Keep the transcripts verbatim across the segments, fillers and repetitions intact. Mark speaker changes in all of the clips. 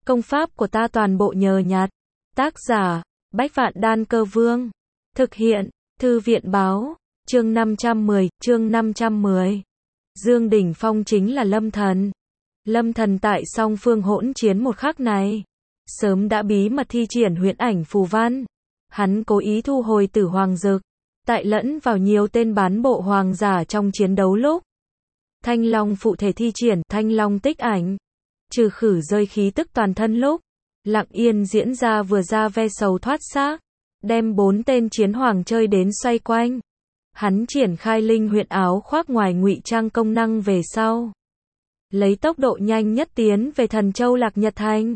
Speaker 1: Công pháp của ta toàn bộ nhờ nhặt. Tác giả, Bách Vạn Đan Cơ Vương. Thực hiện, Thư viện báo, chương năm trăm mười, chương năm trăm mười. Dương Đỉnh Phong chính là Lâm Thần. Lâm Thần tại song phương hỗn chiến một khắc này, sớm đã bí mật thi triển huyễn ảnh phù văn. Hắn cố ý thu hồi Tử Hoàng Dực, tại lẫn vào nhiều tên bán bộ hoàng giả trong chiến đấu lúc. Thanh Long phụ thể thi triển Thanh Long tích ảnh, trừ khử rơi khí tức toàn thân lúc. Lặng yên diễn ra vừa ra ve sầu thoát xác, đem bốn tên chiến hoàng chơi đến xoay quanh. Hắn triển khai linh huyễn áo khoác ngoài ngụy trang công năng về sau, lấy tốc độ nhanh nhất tiến về Thần Châu Lạc Nhật Thành,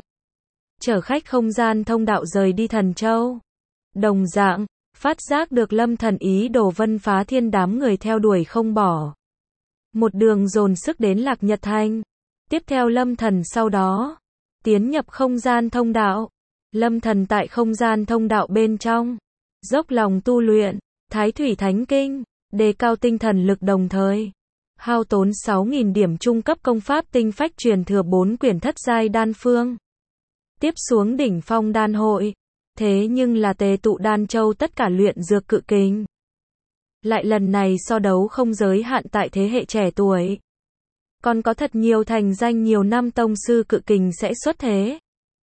Speaker 1: chở khách không gian thông đạo rời đi Thần Châu. Đồng dạng, phát giác được Lâm Thần ý đồ vân phá thiên đám người theo đuổi không bỏ, một đường dồn sức đến Lạc Nhật Thành. Tiếp theo Lâm Thần sau đó tiến nhập không gian thông đạo. Lâm Thần tại không gian thông đạo bên trong dốc lòng tu luyện Thái Thủy Thánh Kinh, đề cao tinh thần lực, đồng thời hao tốn sáu nghìn điểm trung cấp công pháp tinh phách truyền thừa bốn quyển thất giai đan phương. Tiếp xuống đỉnh phong đan hội, thế nhưng là tề tụ Đan Châu tất cả luyện dược cự kình. Lại lần này so đấu không giới hạn tại thế hệ trẻ tuổi, còn có thật nhiều thành danh nhiều năm tông sư cự kình sẽ xuất thế.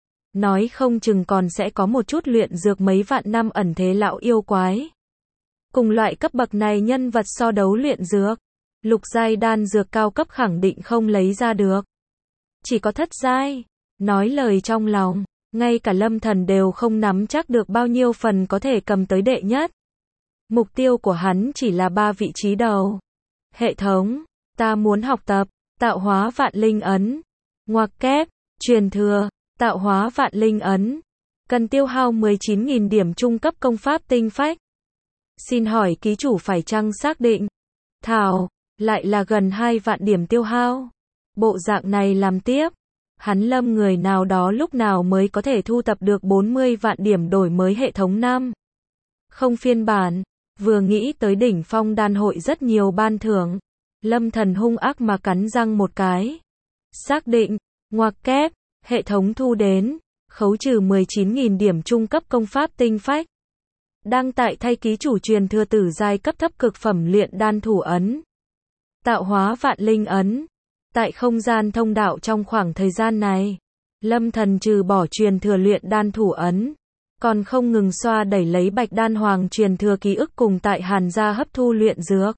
Speaker 1: Nói không chừng còn sẽ có một chút luyện dược mấy vạn năm ẩn thế lão yêu quái. Cùng loại cấp bậc này nhân vật so đấu luyện dược, lục giai đan dược cao cấp khẳng định không lấy ra được. Chỉ có thất giai, nói lời trong lòng, ngay cả Lâm Thần đều không nắm chắc được bao nhiêu phần có thể cầm tới đệ nhất. Mục tiêu của hắn chỉ là ba vị trí đầu. Hệ thống, ta muốn học tập Tạo hóa vạn linh ấn. Ngoặc kép, truyền thừa, tạo hóa vạn linh ấn. Cần tiêu hao mười chín nghìn điểm trung cấp công pháp tinh phách. Xin hỏi ký chủ phải chăng xác định? Thảo, lại là gần hai vạn điểm tiêu hao. Bộ dạng này làm tiếp, hắn Lâm người nào đó lúc nào mới có thể thu tập được bốn mươi vạn điểm đổi mới hệ thống năm không phiên bản. Vừa nghĩ tới đỉnh phong đan hội rất nhiều ban thưởng, Lâm Thần hung ác mà cắn răng một cái. Xác định, ngoặc kép, hệ thống thu đến, khấu trừ mười chín nghìn điểm trung cấp công pháp tinh phách. Đang tại thay ký chủ truyền thừa tử giai cấp thấp cực phẩm luyện đan thủ ấn. Tạo hóa vạn linh ấn. Tại không gian thông đạo trong khoảng thời gian này, Lâm Thần trừ bỏ truyền thừa luyện đan thủ ấn, còn không ngừng xoa đẩy lấy Bạch Đan Hoàng truyền thừa ký ức cùng tại Hàn gia hấp thu luyện dược,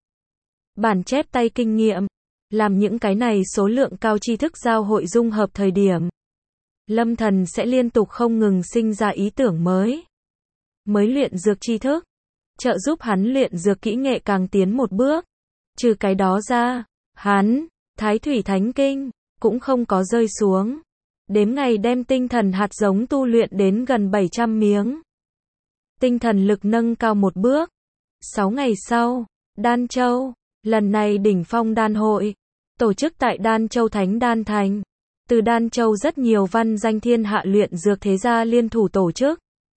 Speaker 1: bản chép tay kinh nghiệm. Làm những cái này số lượng cao tri thức giao hội dung hợp thời điểm, Lâm Thần sẽ liên tục không ngừng sinh ra ý tưởng mới. Mới luyện dược tri thức, trợ giúp hắn luyện dược kỹ nghệ càng tiến một bước. Trừ cái đó ra, hắn, Thái Thủy Thánh Kinh, cũng không có rơi xuống. Đếm ngày đem tinh thần hạt giống tu luyện đến gần bảy trăm miếng. Tinh thần lực nâng cao một bước. sáu ngày sau, Đan Châu. Lần này đỉnh phong đan hội, tổ chức tại Đan Châu Thánh Đan Thành. Từ Đan Châu rất nhiều văn danh thiên hạ luyện dược thế gia liên thủ tổ chức.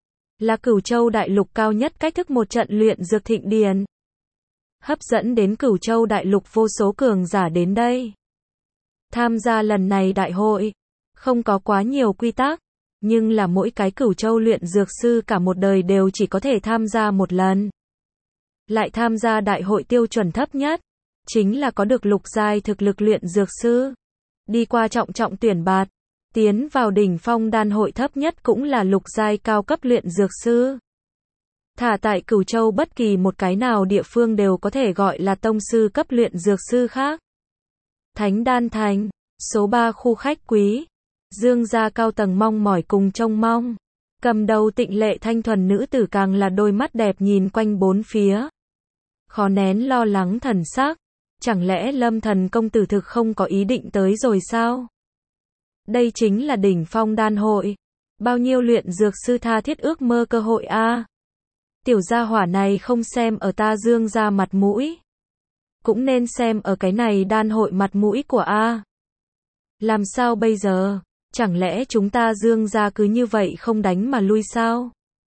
Speaker 1: Là Cửu Châu đại lục cao nhất cách thức một trận luyện dược thịnh điển. Hấp dẫn đến Cửu Châu đại lục vô số cường giả đến đây. Tham gia lần này đại hội, không có quá nhiều quy tắc, nhưng là mỗi cái Cửu Châu luyện dược sư cả một đời đều chỉ có thể tham gia một lần. Lại tham gia đại hội tiêu chuẩn thấp nhất, chính là có được lục giai thực lực luyện dược sư. Đi qua trọng trọng tuyển bạt, tiến vào đỉnh phong đan hội thấp nhất cũng là lục giai cao cấp luyện dược sư. Thả tại Cửu Châu bất kỳ một cái nào địa phương đều có thể gọi là tông sư cấp luyện dược sư khác. Thánh Đan Thành, số ba khu khách quý. Dương gia cao tầng mong mỏi cùng trông mong. Cầm đầu tịnh lệ thanh thuần nữ tử càng là đôi mắt đẹp nhìn quanh bốn phía, khó nén lo lắng thần sắc. Chẳng lẽ Lâm Thần công tử thực không có ý định tới rồi sao? Đây chính là đỉnh phong đan hội, bao nhiêu luyện dược sư tha thiết ước mơ cơ hội a. À? Tiểu gia hỏa này không xem ở ta Dương gia mặt mũi, cũng nên xem ở cái này đan hội mặt mũi của a. À? Làm sao bây giờ? Chẳng lẽ chúng ta Dương gia cứ như vậy không đánh mà lui sao?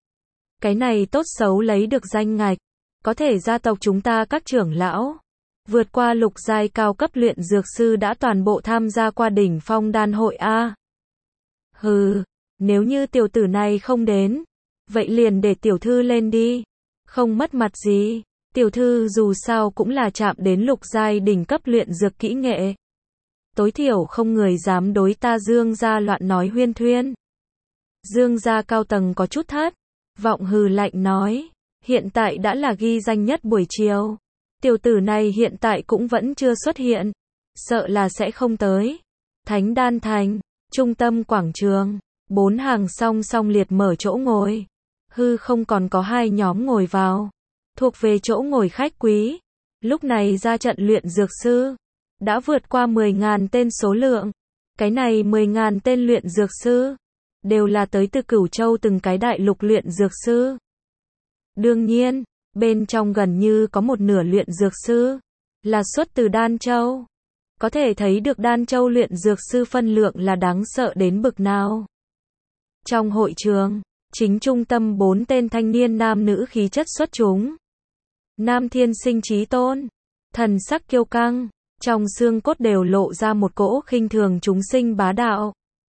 Speaker 1: Cái này tốt xấu lấy được danh ngạch, có thể gia tộc chúng ta các trưởng lão vượt qua lục giai cao cấp luyện dược sư đã toàn bộ tham gia qua đỉnh phong đan hội a. Hừ, nếu như tiểu tử này không đến, vậy liền để tiểu thư lên đi. Không mất mặt gì, tiểu thư dù sao cũng là chạm đến lục giai đỉnh cấp luyện dược kỹ nghệ. Tối thiểu không người dám đối ta Dương gia loạn nói huyên thuyên. Dương gia cao tầng có chút thất vọng hừ lạnh nói, hiện tại đã là ghi danh nhất buổi chiều. Tiểu tử này hiện tại cũng vẫn chưa xuất hiện, sợ là sẽ không tới. Thánh Đan Thành, trung tâm quảng trường, bốn hàng song song liệt mở chỗ ngồi. Hư không còn có hai nhóm ngồi vào, thuộc về chỗ ngồi khách quý. Lúc này ra trận luyện dược sư, đã vượt qua mười nghìn tên số lượng. Cái này mười nghìn tên luyện dược sư, đều là tới từ Cửu Châu từng cái đại lục luyện dược sư. Đương nhiên, bên trong gần như có một nửa luyện dược sư, là xuất từ Đan Châu. Có thể thấy được Đan Châu luyện dược sư phân lượng là đáng sợ đến bực nào. Trong hội trường, chính trung tâm bốn tên thanh niên nam nữ khí chất xuất chúng. Nam thiên sinh trí tôn, thần sắc kiêu căng, trong xương cốt đều lộ ra một cỗ khinh thường chúng sinh bá đạo.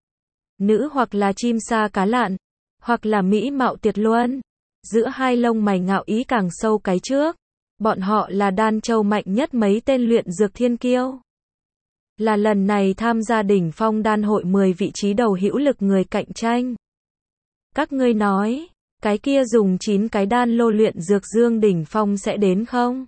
Speaker 1: Nữ hoặc là chim sa cá lặn, hoặc là mỹ mạo tuyệt luân, giữa hai lông mày ngạo ý càng sâu cái trước. Bọn họ là Đan Châu mạnh nhất mấy tên luyện dược thiên kiêu. Là lần này tham gia đỉnh phong đan hội mười vị trí đầu hữu lực người cạnh tranh. Các ngươi nói, cái kia dùng chín cái đan lô luyện dược Dương đỉnh phong sẽ đến không?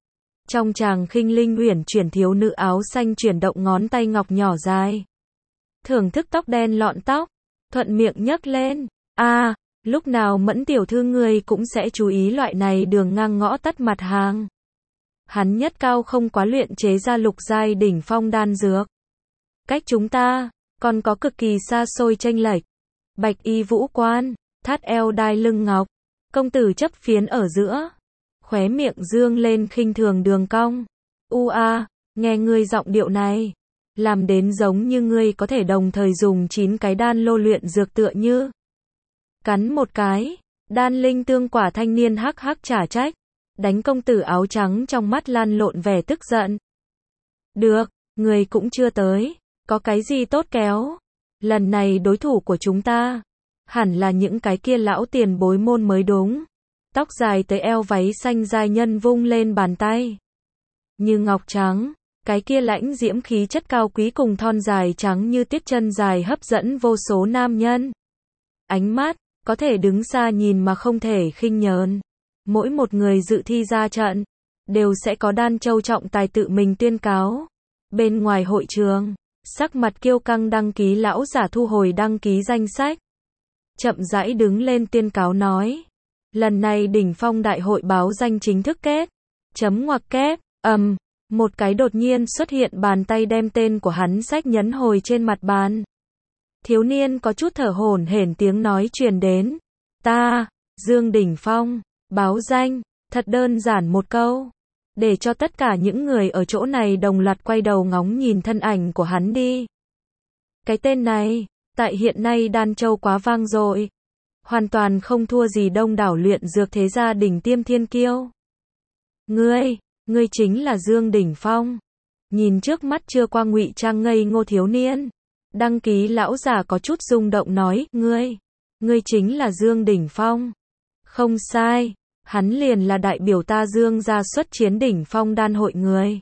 Speaker 1: Trong chàng khinh linh uyển chuyển thiếu nữ áo xanh chuyển động ngón tay ngọc nhỏ dài. Thưởng thức tóc đen lọn tóc, thuận miệng nhấc lên. A, à, lúc nào Mẫn tiểu thư người cũng sẽ chú ý loại này đường ngang ngõ tắt mặt hàng. Hắn nhất cao không quá luyện chế ra lục giai đỉnh phong đan dược. Cách chúng ta, còn có cực kỳ xa xôi chênh lệch. Bạch y vũ quan, thắt eo đai lưng ngọc, công tử chấp phiến ở giữa. Khóe miệng dương lên khinh thường đường cong. U a, nghe ngươi giọng điệu này, làm đến giống như ngươi có thể đồng thời dùng chín cái đan lô luyện dược tựa như. Cắn một cái, đan linh tương quả thanh niên hắc hắc trả trách, đánh công tử áo trắng trong mắt lan lộn vẻ tức giận. Được, người cũng chưa tới, có cái gì tốt kéo. Lần này đối thủ của chúng ta, hẳn là những cái kia lão tiền bối môn mới đúng. Tóc dài tới eo váy xanh giai nhân vung lên bàn tay. Như ngọc trắng, cái kia lãnh diễm khí chất cao quý cùng thon dài trắng như tuyết chân dài hấp dẫn vô số nam nhân. Ánh mắt, có thể đứng xa nhìn mà không thể khinh nhờn. Mỗi một người dự thi ra trận, đều sẽ có Đan Châu trọng tài tự mình tuyên cáo. Bên ngoài hội trường, sắc mặt kiêu căng đăng ký lão giả thu hồi đăng ký danh sách. Chậm rãi đứng lên tuyên cáo nói. Lần này đỉnh phong đại hội báo danh chính thức kết. Chấm ngoặc kép, ầm, um, một cái đột nhiên xuất hiện bàn tay đem tên của hắn sách nhấn hồi trên mặt bàn. Thiếu niên có chút thở hổn hển tiếng nói truyền đến. Ta, Dương Đỉnh Phong, báo danh, thật đơn giản một câu. Để cho tất cả những người ở chỗ này đồng loạt quay đầu ngóng nhìn thân ảnh của hắn đi. Cái tên này, tại hiện nay Đan Châu quá vang dội. Hoàn toàn không thua gì đông đảo luyện dược thế gia đỉnh tiêm thiên kiêu. Ngươi, ngươi chính là Dương Đỉnh Phong. Nhìn trước mắt chưa qua ngụy trang ngây ngô thiếu niên. Đăng ký lão giả có chút rung động nói, ngươi, ngươi chính là Dương Đỉnh Phong. Không sai, hắn liền là đại biểu ta Dương gia xuất chiến đỉnh phong đan hội người.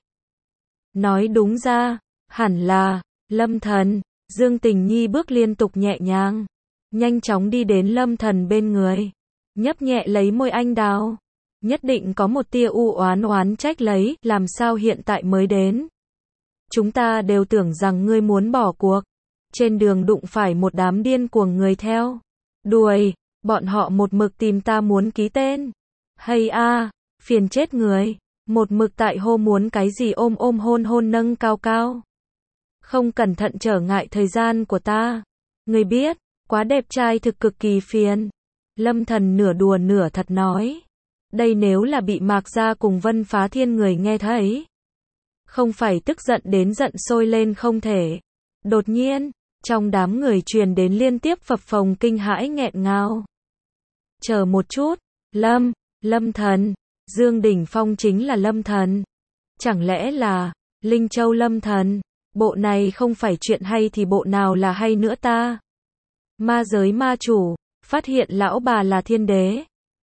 Speaker 1: Nói đúng ra, hẳn là, Lâm Thần. Dương Tình Nhi bước liên tục nhẹ nhàng, nhanh chóng đi đến Lâm Thần bên người, nhấp nhẹ lấy môi anh đào. Nhất định có một tia u oán oán trách lấy, làm sao hiện tại mới đến. Chúng ta đều tưởng rằng ngươi muốn bỏ cuộc. Trên đường đụng phải một đám điên cuồng người theo đuổi, bọn họ một mực tìm ta muốn ký tên. Hay a, phiền chết người, một mực tại hô muốn cái gì ôm ôm hôn hôn nâng cao cao. Không cẩn thận trở ngại thời gian của ta. Ngươi biết, quá đẹp trai thực cực kỳ phiền. Lâm Thần nửa đùa nửa thật nói. Đây nếu là bị Mạc Gia cùng Vân Phá Thiên người nghe thấy, không phải tức giận đến giận sôi lên không thể. Đột nhiên, trong đám người truyền đến liên tiếp phập phồng kinh hãi nghẹn ngào. Chờ một chút, Lâm, Lâm Thần, Dương Đỉnh Phong chính là Lâm Thần. Chẳng lẽ là Linh Châu Lâm Thần? Bộ này không phải chuyện hay thì bộ nào là hay nữa ta? Ma giới ma chủ, phát hiện lão bà là thiên đế.